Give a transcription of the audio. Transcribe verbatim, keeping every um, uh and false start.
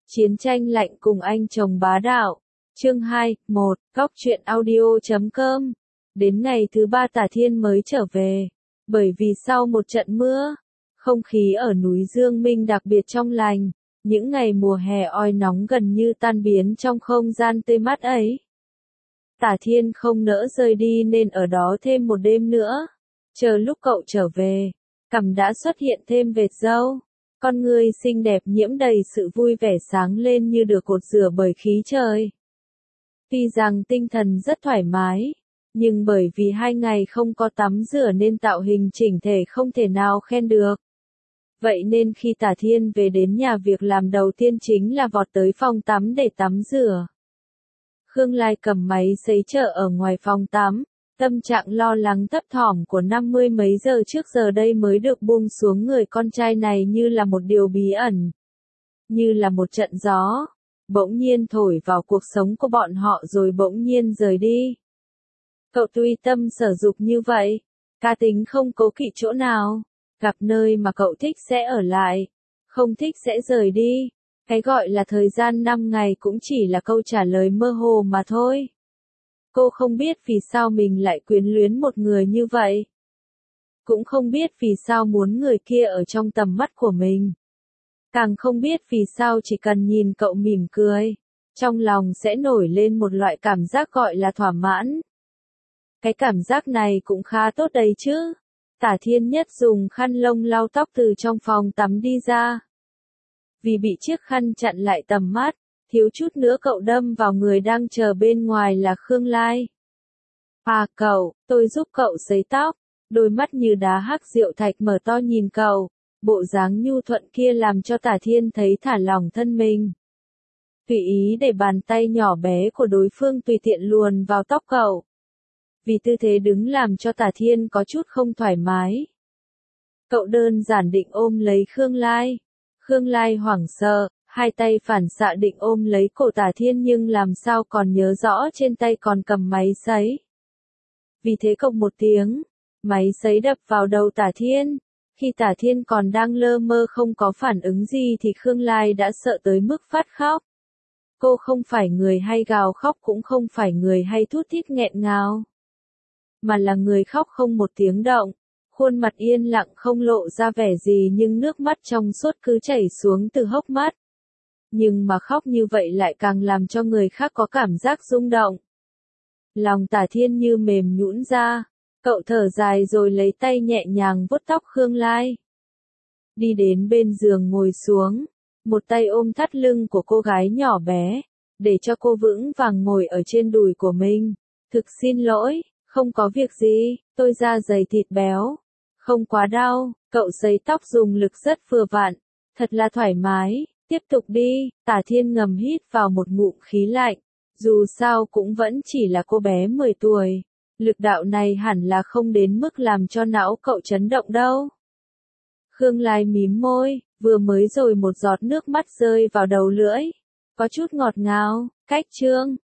Chiến tranh lạnh cùng anh chồng bá đạo. Chương hai, một, góc truyện audio chấm com. Đến ngày thứ ba Tả Thiên mới trở về. Bởi vì sau một trận mưa, không khí ở núi Dương Minh đặc biệt trong lành. Những ngày mùa hè oi nóng gần như tan biến trong không gian tươi mát ấy. Tả Thiên không nỡ rời đi nên ở đó thêm một đêm nữa. Chờ lúc cậu trở về, cằm đã xuất hiện thêm vệt râu. Con người xinh đẹp nhiễm đầy sự vui vẻ sáng lên như được cột rửa bởi khí trời. Tuy rằng tinh thần rất thoải mái, nhưng bởi vì hai ngày không có tắm rửa nên tạo hình chỉnh thể không thể nào khen được. Vậy nên khi Tả Thiên về đến nhà việc làm đầu tiên chính là vọt tới phòng tắm để tắm rửa. Khương Lai cầm máy sấy chờ ở ngoài phòng tắm, tâm trạng lo lắng thấp thỏm của năm mươi mấy giờ trước giờ đây mới được buông xuống người con trai này như là một điều bí ẩn. Như là một trận gió, bỗng nhiên thổi vào cuộc sống của bọn họ rồi bỗng nhiên rời đi. Cậu tuy tâm sở dục như vậy, cá tính không cố kỵ chỗ nào, gặp nơi mà cậu thích sẽ ở lại, không thích sẽ rời đi. Cái gọi là thời gian năm ngày cũng chỉ là câu trả lời mơ hồ mà thôi. Cô không biết vì sao mình lại quyến luyến một người như vậy. Cũng không biết vì sao muốn người kia ở trong tầm mắt của mình. Càng không biết vì sao chỉ cần nhìn cậu mỉm cười, trong lòng sẽ nổi lên một loại cảm giác gọi là thỏa mãn. Cái cảm giác này cũng khá tốt đấy chứ. Tả Thiên Nhất dùng khăn lông lau tóc từ trong phòng tắm đi ra. Vì bị chiếc khăn chặn lại tầm mắt, thiếu chút nữa cậu đâm vào người đang chờ bên ngoài là Khương Lai. À cậu, tôi giúp cậu sấy tóc. Đôi mắt như đá hắc rượu thạch mở to nhìn cậu, bộ dáng nhu thuận kia làm cho Tả Thiên thấy thả lỏng thân mình. Tùy ý để bàn tay nhỏ bé của đối phương tùy tiện luồn vào tóc cậu. Vì tư thế đứng làm cho Tả Thiên có chút không thoải mái. Cậu đơn giản định ôm lấy Khương Lai. Khương Lai hoảng sợ, hai tay phản xạ định ôm lấy cổ Tả Thiên nhưng làm sao còn nhớ rõ trên tay còn cầm máy sấy. Vì thế cộc một tiếng, máy sấy đập vào đầu Tả Thiên. Khi Tả Thiên còn đang lơ mơ không có phản ứng gì thì Khương Lai đã sợ tới mức phát khóc. Cô không phải người hay gào khóc cũng không phải người hay thút thít nghẹn ngào. Mà là người khóc không một tiếng động. Khuôn mặt yên lặng không lộ ra vẻ gì nhưng nước mắt trong suốt cứ chảy xuống từ hốc mắt. Nhưng mà khóc như vậy lại càng làm cho người khác có cảm giác rung động. Lòng Tả Thiên như mềm nhũn ra, cậu thở dài rồi lấy tay nhẹ nhàng vuốt tóc Khương Lai. Đi đến bên giường ngồi xuống, một tay ôm thắt lưng của cô gái nhỏ bé, để cho cô vững vàng ngồi ở trên đùi của mình. Thực xin lỗi, không có việc gì, tôi da dày thịt béo. Không quá đau, cậu sấy tóc dùng lực rất vừa vặn, thật là thoải mái, tiếp tục đi. Tả Thiên ngầm hít vào một ngụm khí lạnh, dù sao cũng vẫn chỉ là cô bé mười tuổi, lực đạo này hẳn là không đến mức làm cho não cậu chấn động đâu. Khương Lai mím môi, vừa mới rồi một giọt nước mắt rơi vào đầu lưỡi, có chút ngọt ngào, cách chương,